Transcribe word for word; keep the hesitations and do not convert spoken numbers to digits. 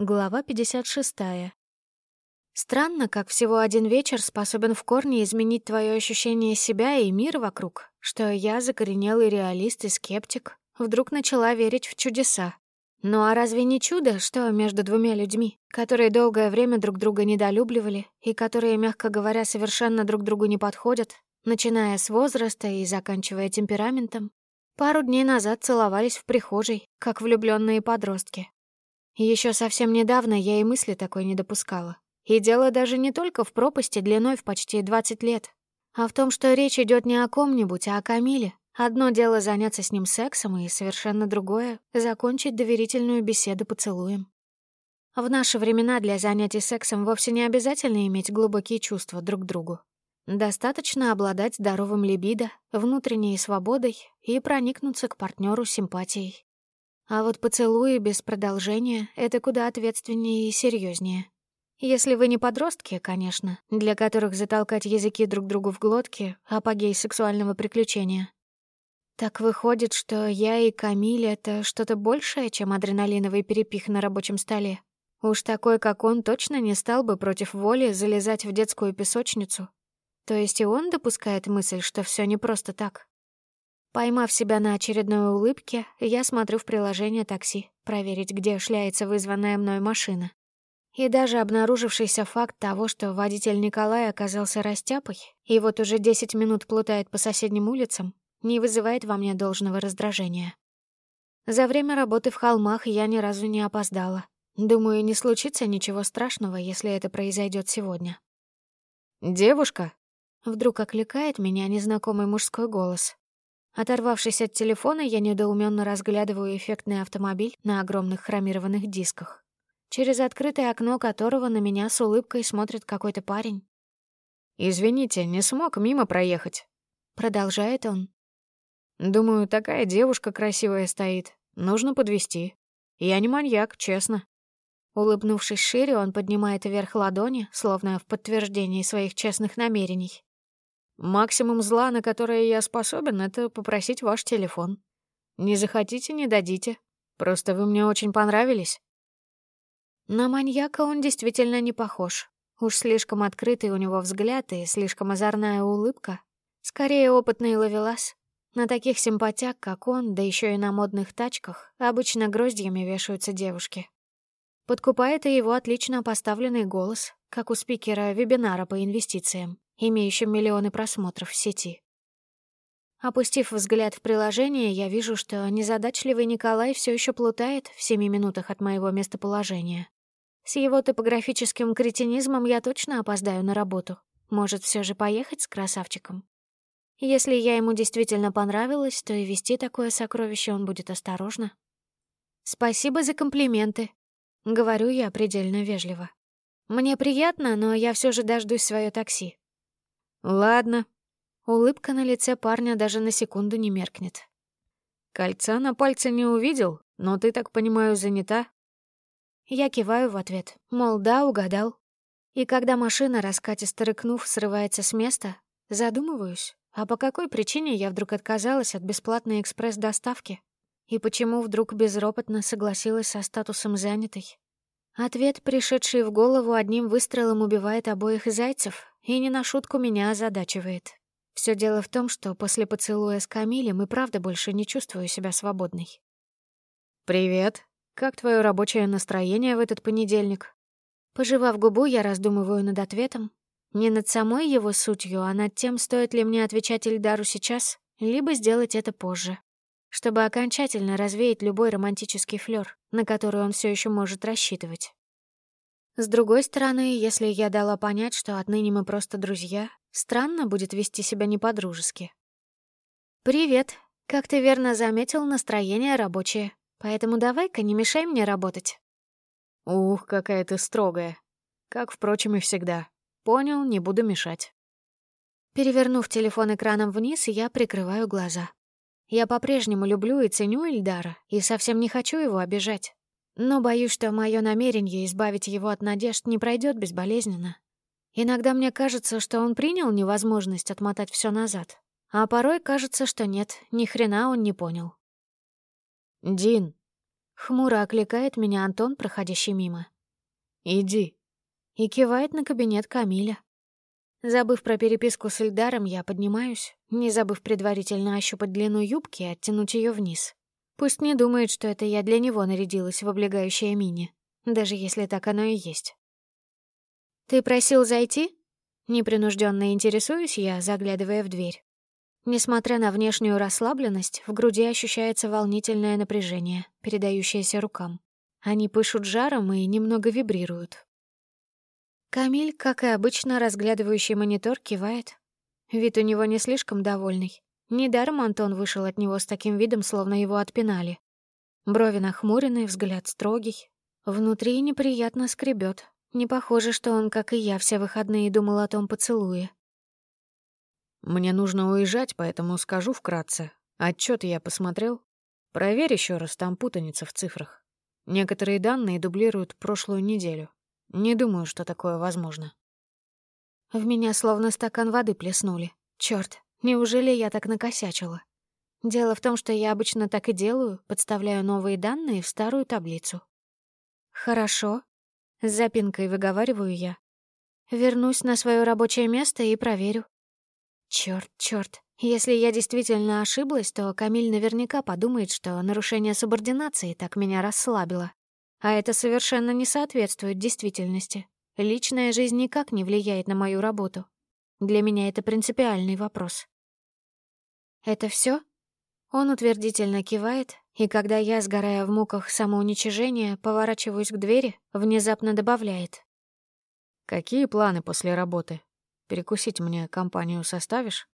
Глава пятьдесят шесть. Странно, как всего один вечер способен в корне изменить твое ощущение себя и мира вокруг, что я, закоренелый реалист и скептик, вдруг начала верить в чудеса. Ну а разве не чудо, что между двумя людьми, которые долгое время друг друга недолюбливали и которые, мягко говоря, совершенно друг другу не подходят, начиная с возраста и заканчивая темпераментом, пару дней назад целовались в прихожей, как влюбленные подростки? Еще совсем недавно я и мысли такой не допускала. И дело даже не только в пропасти длиной в почти двадцать лет, а в том, что речь идет не о ком-нибудь, а о Камиле. Одно дело заняться с ним сексом, и совершенно другое — закончить доверительную беседу поцелуем. В наши времена для занятий сексом вовсе не обязательно иметь глубокие чувства друг к другу. Достаточно обладать здоровым либидо, внутренней свободой и проникнуться к партнеру симпатией. А вот поцелуи без продолжения — это куда ответственнее и серьезнее. Если вы не подростки, конечно, для которых затолкать языки друг другу в глотки — апогей сексуального приключения. Так выходит, что я и Камиль — это что-то большее, чем адреналиновый перепих на рабочем столе. Уж такой, как он, точно не стал бы против воли залезать в детскую песочницу. То есть и он допускает мысль, что все не просто так. Поймав себя на очередной улыбке, я смотрю в приложение такси, проверить, где шляется вызванная мной машина. И даже обнаружившийся факт того, что водитель Николай оказался растяпой и вот уже десять минут плутает по соседним улицам, не вызывает во мне должного раздражения. За время работы в холмах я ни разу не опоздала. Думаю, не случится ничего страшного, если это произойдет сегодня. «Девушка!» — вдруг окликает меня незнакомый мужской голос. Оторвавшись от телефона, я недоуменно разглядываю эффектный автомобиль на огромных хромированных дисках, через открытое окно которого на меня с улыбкой смотрит какой-то парень. «Извините, не смог мимо проехать», — продолжает он. «Думаю, такая девушка красивая стоит. Нужно подвезти. Я не маньяк, честно». Улыбнувшись шире, он поднимает вверх ладони, словно в подтверждении своих честных намерений. «Максимум зла, на которое я способен, это попросить ваш телефон. Не захотите — не дадите. Просто вы мне очень понравились». На маньяка он действительно не похож. Уж слишком открытый у него взгляд и слишком озорная улыбка. Скорее, опытный ловелас. На таких симпатяк, как он, да еще и на модных тачках, обычно гроздьями вешаются девушки. Подкупает и его отлично поставленный голос, как у спикера вебинара по инвестициям, имеющим миллионы просмотров в сети. Опустив взгляд в приложение, я вижу, что незадачливый Николай все еще плутает в семи минутах от моего местоположения. С его топографическим кретинизмом я точно опоздаю на работу. Может, все же поехать с красавчиком? Если я ему действительно понравилась, то и вести такое сокровище он будет осторожно. «Спасибо за комплименты», — говорю я предельно вежливо. «Мне приятно, но я все же дождусь свое такси». «Ладно». Улыбка на лице парня даже на секунду не меркнет. «Кольца на пальце не увидел, но ты, так понимаю, занята?» Я киваю в ответ, мол, да, угадал. И когда машина, раскатисто рыкнув, срывается с места, задумываюсь, а по какой причине я вдруг отказалась от бесплатной экспресс-доставки? И почему вдруг безропотно согласилась со статусом занятой? Ответ, пришедший в голову, одним выстрелом убивает обоих зайцев и не на шутку меня озадачивает. Все дело в том, что после поцелуя с Камилем и правда больше не чувствую себя свободной. «Привет. Как твое рабочее настроение в этот понедельник?» Пожевав губу, я раздумываю над ответом. Не над самой его сутью, а над тем, стоит ли мне отвечать Ильдару сейчас, либо сделать это позже, чтобы окончательно развеять любой романтический флёр, на который он все еще может рассчитывать. С другой стороны, если я дала понять, что отныне мы просто друзья, странно будет вести себя не по-дружески. «Привет. Как ты верно заметил, настроение рабочее, поэтому давай-ка не мешай мне работать». «Ух, какая ты строгая. Как, впрочем, и всегда. Понял, не буду мешать». Перевернув телефон экраном вниз, я прикрываю глаза. Я по-прежнему люблю и ценю Ильдара, и совсем не хочу его обижать. Но боюсь, что мое намерение избавить его от надежд не пройдет безболезненно. Иногда мне кажется, что он принял невозможность отмотать все назад, а порой кажется, что нет, ни хрена он не понял. «Дин», — Хмуро окликает меня Антон, проходящий мимо. «Иди». И кивает на кабинет Камиля. Забыв про переписку с Ильдаром, я поднимаюсь, не забыв предварительно ощупать длину юбки и оттянуть ее вниз. Пусть не думает, что это я для него нарядилась в облегающее мини, даже если так оно и есть. «Ты просил зайти?» Непринужденно интересуюсь я, заглядывая в дверь. Несмотря на внешнюю расслабленность, в груди ощущается волнительное напряжение, передающееся рукам. Они пышут жаром и немного вибрируют. Камиль, как и обычно, разглядывающий монитор, кивает. Вид у него не слишком довольный. Недаром Антон вышел от него с таким видом, словно его отпинали. Брови нахмурены, взгляд строгий. Внутри неприятно скребет. Не похоже, что он, как и я, все выходные думал о том поцелуе. «Мне нужно уезжать, поэтому скажу вкратце. Отчёт я посмотрел. Проверь еще раз, там путаница в цифрах. Некоторые данные дублируют прошлую неделю. Не думаю, что такое возможно». В меня словно стакан воды плеснули. Чёрт, неужели я так накосячила? Дело в том, что я обычно так и делаю, подставляю новые данные в старую таблицу. Хорошо. С запинкой выговариваю я. Вернусь на свое рабочее место и проверю. Чёрт, чёрт. Если я действительно ошиблась, то Камиль наверняка подумает, что нарушение субординации так меня расслабило. А это совершенно не соответствует действительности. Личная жизнь никак не влияет на мою работу. Для меня это принципиальный вопрос. «Это всё?» Он утвердительно кивает, и когда я, сгорая в муках самоуничижения, поворачиваюсь к двери, внезапно добавляет. «Какие планы после работы? Перекусить мне компанию составишь?»